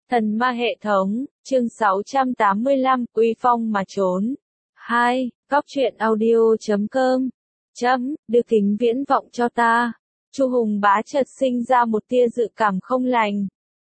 Thần ma hệ thống, chương 685, uy phong mà trốn. 2. Góc truyện audio.com. Đưa kính viễn vọng cho ta. Chu Hùng Bá chợt sinh ra một tia dự cảm không lành.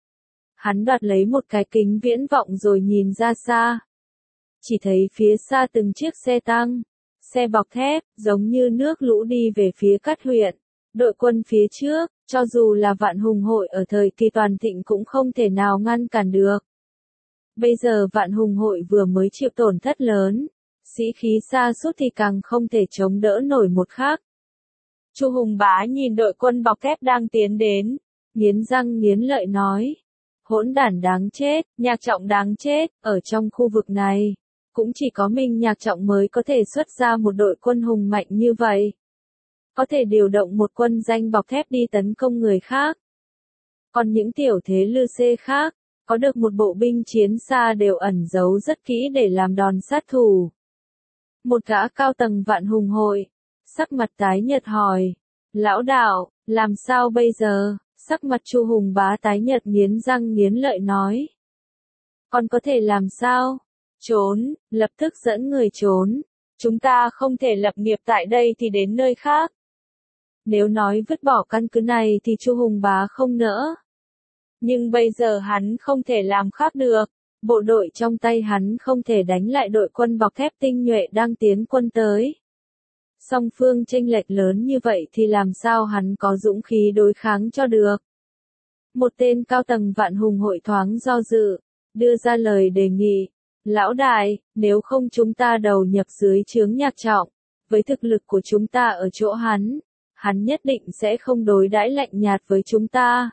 Hắn đoạt lấy một cái kính viễn vọng rồi nhìn ra xa. Chỉ thấy phía xa từng chiếc xe tăng, xe bọc thép, giống như nước lũ đi về phía Cát huyện. Đội quân phía trước, cho dù là Vạn Hùng hội ở thời kỳ toàn thịnh cũng không thể nào ngăn cản được. Bây giờ Vạn Hùng hội vừa mới chịu tổn thất lớn, sĩ khí sa sút thì càng không thể chống đỡ nổi một khắc. Chu Hùng Bá nhìn đội quân bọc thép đang tiến đến, nghiến răng nghiến lợi nói: hỗn đản đáng chết, Nhạc Trọng đáng chết, ở trong khu vực này, cũng chỉ có mình Nhạc Trọng mới có thể xuất ra một đội quân hùng mạnh như vậy. Có thể điều động một quân danh bọc thép đi tấn công người khác. Còn những tiểu thế lư xê khác, có được một bộ binh chiến xa đều ẩn giấu rất kỹ để làm đòn sát thủ. Một gã cao tầng Vạn Hùng hội, sắc mặt tái nhợt hỏi: lão đạo, làm sao bây giờ? Sắc mặt Chu Hùng Bá tái nhợt nghiến răng nghiến lợi nói: còn có thể làm sao? Trốn, lập tức dẫn người trốn. Chúng ta không thể lập nghiệp tại đây thì đến nơi khác. Nếu nói vứt bỏ căn cứ này thì Chu Hùng Bá không nỡ. Nhưng bây giờ hắn không thể làm khác được. Bộ đội trong tay hắn không thể đánh lại đội quân bọc thép tinh nhuệ đang tiến quân tới. Song phương chênh lệch lớn như vậy thì làm sao hắn có dũng khí đối kháng cho được. Một tên cao tầng Vạn Hùng hội thoáng do dự, đưa ra lời đề nghị: lão đại, nếu không chúng ta đầu nhập dưới trướng Nhạc Trọng, với thực lực của chúng ta ở chỗ hắn nhất định sẽ không đối đãi lạnh nhạt với chúng ta.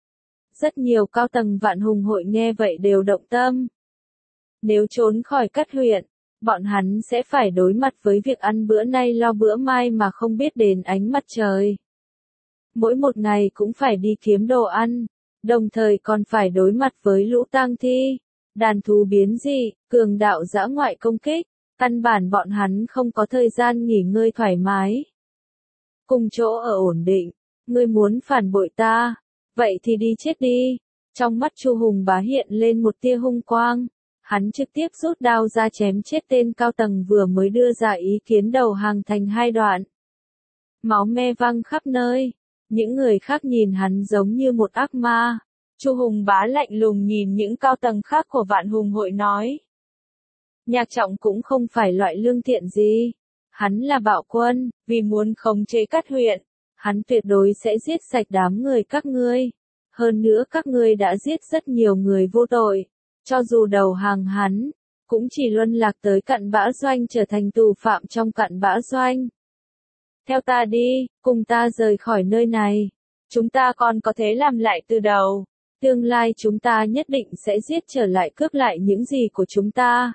Rất nhiều cao tầng Vạn Hùng hội nghe vậy đều động tâm. Nếu trốn khỏi Cát huyện, bọn hắn sẽ phải đối mặt với việc ăn bữa nay lo bữa mai mà không biết đến ánh mặt trời. Mỗi một ngày cũng phải đi kiếm đồ ăn, đồng thời còn phải đối mặt với lũ tang thi, đàn thú biến dị, cường đạo dã ngoại công kích, căn bản bọn hắn không có thời gian nghỉ ngơi thoải mái. Cùng chỗ ở ổn định, ngươi muốn phản bội ta, vậy thì đi chết đi. Trong mắt Chu Hùng Bá hiện lên một tia hung quang, hắn trực tiếp rút đao ra chém chết tên cao tầng vừa mới đưa ra ý kiến đầu hàng thành hai đoạn. Máu me văng khắp nơi, những người khác nhìn hắn giống như một ác ma. Chu Hùng Bá lạnh lùng nhìn những cao tầng khác của Vạn Hùng hội nói: Nhạc Trọng cũng không phải loại lương thiện gì. Hắn là bạo quân, vì muốn khống chế Cát huyện, hắn tuyệt đối sẽ giết sạch đám người các ngươi. Hơn nữa các ngươi đã giết rất nhiều người vô tội. Cho dù đầu hàng hắn, cũng chỉ luân lạc tới cặn bã doanh trở thành tù phạm trong cặn bã doanh. Theo ta đi, cùng ta rời khỏi nơi này. Chúng ta còn có thể làm lại từ đầu. Tương lai chúng ta nhất định sẽ giết trở lại cướp lại những gì của chúng ta.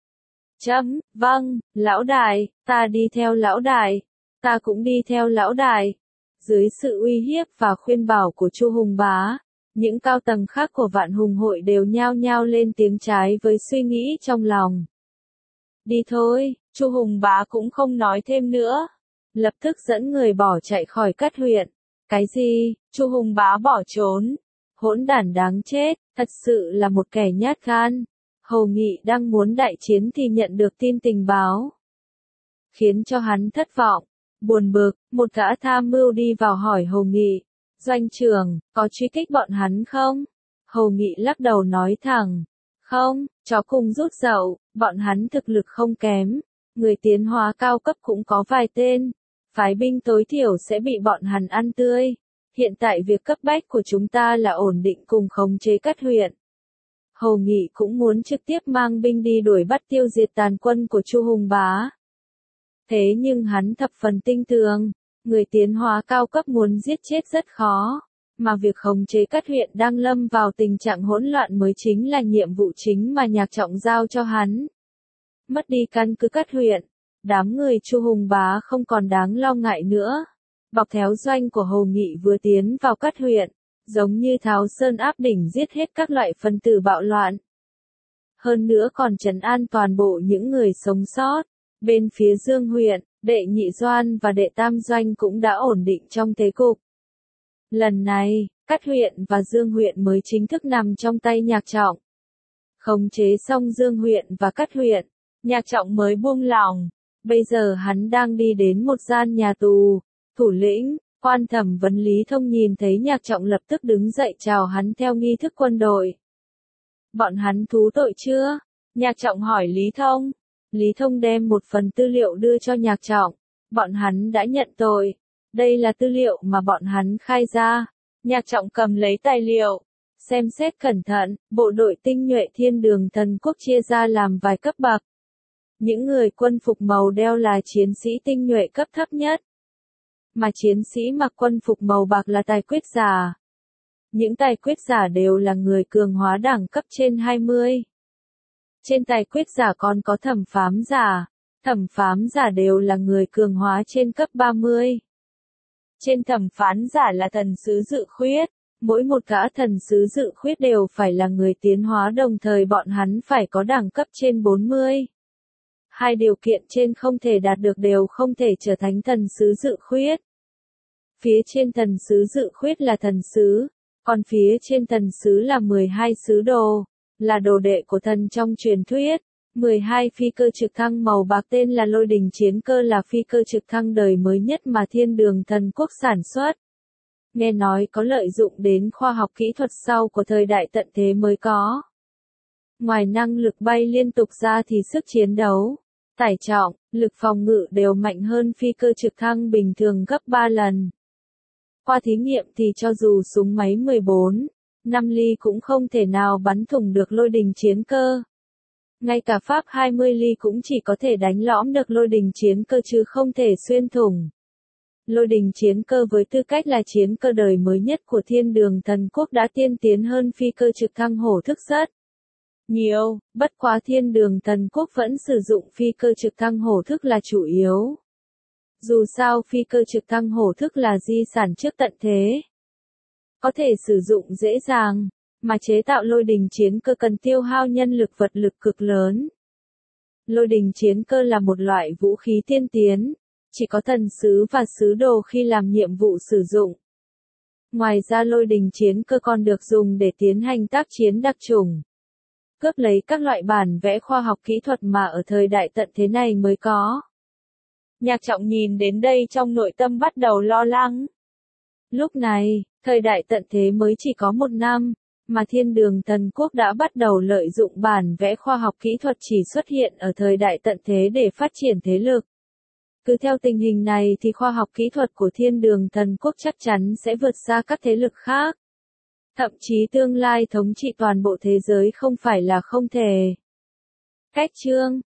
Vâng, lão đại, ta đi theo lão đại. Ta cũng đi theo lão đại. Dưới sự uy hiếp và khuyên bảo của Chu Hùng Bá, những cao tầng khác của Vạn Hùng hội đều nhao nhao lên tiếng trái với suy nghĩ trong lòng. Đi thôi, Chu Hùng Bá cũng không nói thêm nữa. Lập tức dẫn người bỏ chạy khỏi Cát huyện. Cái gì? Chu Hùng Bá bỏ trốn? Hỗn đản đáng chết, thật sự là một kẻ nhát gan. Hầu Nghị đang muốn đại chiến thì nhận được tin tình báo, khiến cho hắn thất vọng, buồn bực. Một gã tham mưu đi vào hỏi Hầu Nghị: doanh trưởng, có truy kích bọn hắn không? Hầu Nghị lắc đầu nói thẳng: không, chó cùng rút dậu, bọn hắn thực lực không kém, người tiến hóa cao cấp cũng có vài tên, phái binh tối thiểu sẽ bị bọn hắn ăn tươi. Hiện tại việc cấp bách của chúng ta là ổn định cùng khống chế Cát huyện. Hầu Nghị cũng muốn trực tiếp mang binh đi đuổi bắt tiêu diệt tàn quân của Chu Hùng Bá. Thế nhưng hắn thập phần tinh tường, người tiến hóa cao cấp muốn giết chết rất khó, mà việc khống chế Cát huyện đang lâm vào tình trạng hỗn loạn mới chính là nhiệm vụ chính mà Nhạc Trọng giao cho hắn. Mất đi căn cứ Cát huyện, đám người Chu Hùng Bá không còn đáng lo ngại nữa. Bọc theo doanh của Hầu Nghị vừa tiến vào Cát huyện, giống như tháo sơn áp đỉnh giết hết các loại phân tử bạo loạn. Hơn nữa còn trấn an toàn bộ những người sống sót. Bên phía Dương huyện, đệ nhị doanh và đệ tam doanh cũng đã ổn định trong thế cục. Lần này, Cát huyện và Dương huyện mới chính thức nằm trong tay Nhạc Trọng. Khống chế xong Dương huyện và Cát huyện, Nhạc Trọng mới buông lỏng. Bây giờ hắn đang đi đến một gian nhà tù. Thủ lĩnh, quan thẩm vấn Lý Thông nhìn thấy Nhạc Trọng lập tức đứng dậy chào hắn theo nghi thức quân đội. Bọn hắn thú tội chưa? Nhạc Trọng hỏi Lý Thông. Lý Thông đem một phần tư liệu đưa cho Nhạc Trọng. Bọn hắn đã nhận tội. Đây là tư liệu mà bọn hắn khai ra. Nhạc Trọng cầm lấy tài liệu. Xem xét cẩn thận, bộ đội tinh nhuệ Thiên Đường Thần Quốc chia ra làm vài cấp bậc. Những người quân phục màu đeo là chiến sĩ tinh nhuệ cấp thấp nhất. Mà chiến sĩ mặc quân phục màu bạc là tài quyết giả. Những tài quyết giả đều là người cường hóa đẳng cấp trên 20. Trên tài quyết giả còn có thẩm phám giả. Thẩm phám giả đều là người cường hóa trên cấp 30. Trên thẩm phán giả là thần sứ dự khuyết. Mỗi một gã thần sứ dự khuyết đều phải là người tiến hóa, đồng thời bọn hắn phải có đẳng cấp trên 40. Hai điều kiện trên không thể đạt được đều không thể trở thành thần sứ dự khuyết. Phía trên thần sứ dự khuyết là thần sứ, còn phía trên thần sứ là 12 sứ đồ, là đồ đệ của thần trong truyền thuyết. 12 phi cơ trực thăng màu bạc tên là Lôi Đình Chiến Cơ là phi cơ trực thăng đời mới nhất mà Thiên Đường Thần Quốc sản xuất. Nghe nói có lợi dụng đến khoa học kỹ thuật sau của thời đại tận thế mới có. Ngoài năng lực bay liên tục ra thì sức chiến đấu, tải trọng, lực phòng ngự đều mạnh hơn phi cơ trực thăng bình thường gấp 3 lần. Qua thí nghiệm thì cho dù súng máy 14-5 ly cũng không thể nào bắn thủng được Lôi Đình Chiến Cơ. Ngay cả Pháp 20 ly cũng chỉ có thể đánh lõm được Lôi Đình Chiến Cơ chứ không thể xuyên thủng. Lôi Đình Chiến Cơ với tư cách là chiến cơ đời mới nhất của Thiên Đường Thần Quốc đã tiên tiến hơn phi cơ trực thăng hổ thức rất nhiều, bất quá Thiên Đường Thần Quốc vẫn sử dụng phi cơ trực thăng hổ thức là chủ yếu. Dù sao phi cơ trực thăng hổ thức là di sản trước tận thế. Có thể sử dụng dễ dàng, mà chế tạo Lôi Đình Chiến Cơ cần tiêu hao nhân lực vật lực cực lớn. Lôi Đình Chiến Cơ là một loại vũ khí tiên tiến. Chỉ có thần sứ và sứ đồ khi làm nhiệm vụ sử dụng. Ngoài ra Lôi Đình Chiến Cơ còn được dùng để tiến hành tác chiến đặc chủng. Cướp lấy các loại bản vẽ khoa học kỹ thuật mà ở thời đại tận thế này mới có. Nhạc Trọng nhìn đến đây trong nội tâm bắt đầu lo lắng. Lúc này, thời đại tận thế mới chỉ có 1 năm, mà Thiên Đường Thần Quốc đã bắt đầu lợi dụng bản vẽ khoa học kỹ thuật chỉ xuất hiện ở thời đại tận thế để phát triển thế lực. Cứ theo tình hình này thì khoa học kỹ thuật của Thiên Đường Thần Quốc chắc chắn sẽ vượt xa các thế lực khác. Thậm chí tương lai thống trị toàn bộ thế giới không phải là không thể. Cách chương